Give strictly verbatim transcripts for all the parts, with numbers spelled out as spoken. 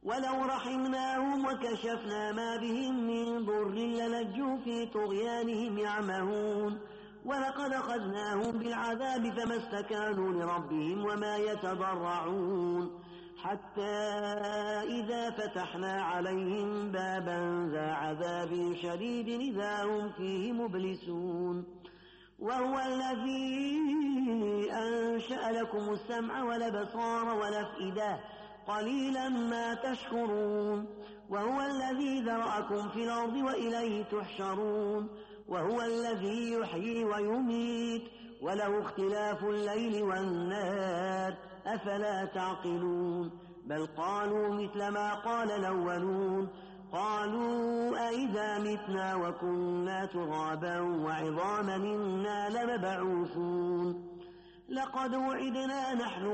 ولو رحمناهم وكشفنا ما بهم من ضر للجوا في طغيانهم يعمهون ولقد أخذناهم بالعذاب فما استكانوا لربهم وما يتضرعون حتى إذا فتحنا عليهم بابا ذا عذاب شديد إذا هم فيه مبلسون وهو الذي أنشأ لكم السمع والأبصار والأفئدة قليلا ما تشكرون وهو الذي ذرأكم في الأرض وإليه تحشرون وهو الذي يحيي ويميت وله اختلاف الليل والنهار أفلا تعقلون بل قالوا مثل ما قال الأولون قالوا أئذا متنا وكنا ترابا وعظاما إنا لمبعوثون لقد وعدنا نحن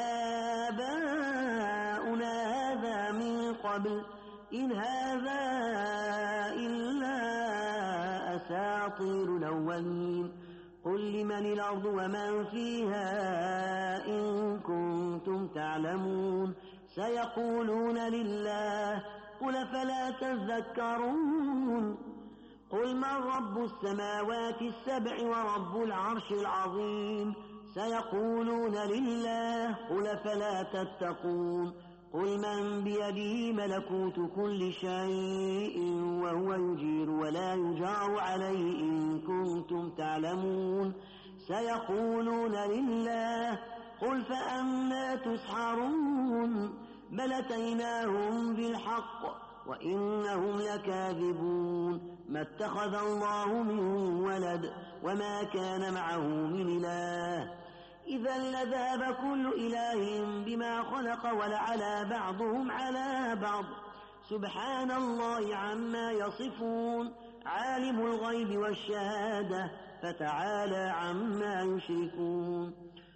وآباؤنا هذا من قبل إن هذا إلا أساطير الأولين قل لمن الأرض ومن فيها إن كنتم تعلمون سيقولون لله قل فلا تذكرون قل من رب السماوات السبع ورب العرش العظيم سيقولون لله قل فلا تتقون قل من بيده ملكوت كل شيء وهو يجير ولا يجار عليه إن كنتم تعلمون سيقولون لله قل فأنا تسحرون بل أتيناهم بالحق وإنهم لكاذبون ما اتخذ الله من ولد وما كان معه من إله إذا لذهب كل إله بما خلق ولعلى بعضهم على بعض سبحان الله عما يصفون عالم الغيب والشهادة فتعالى عما يشركون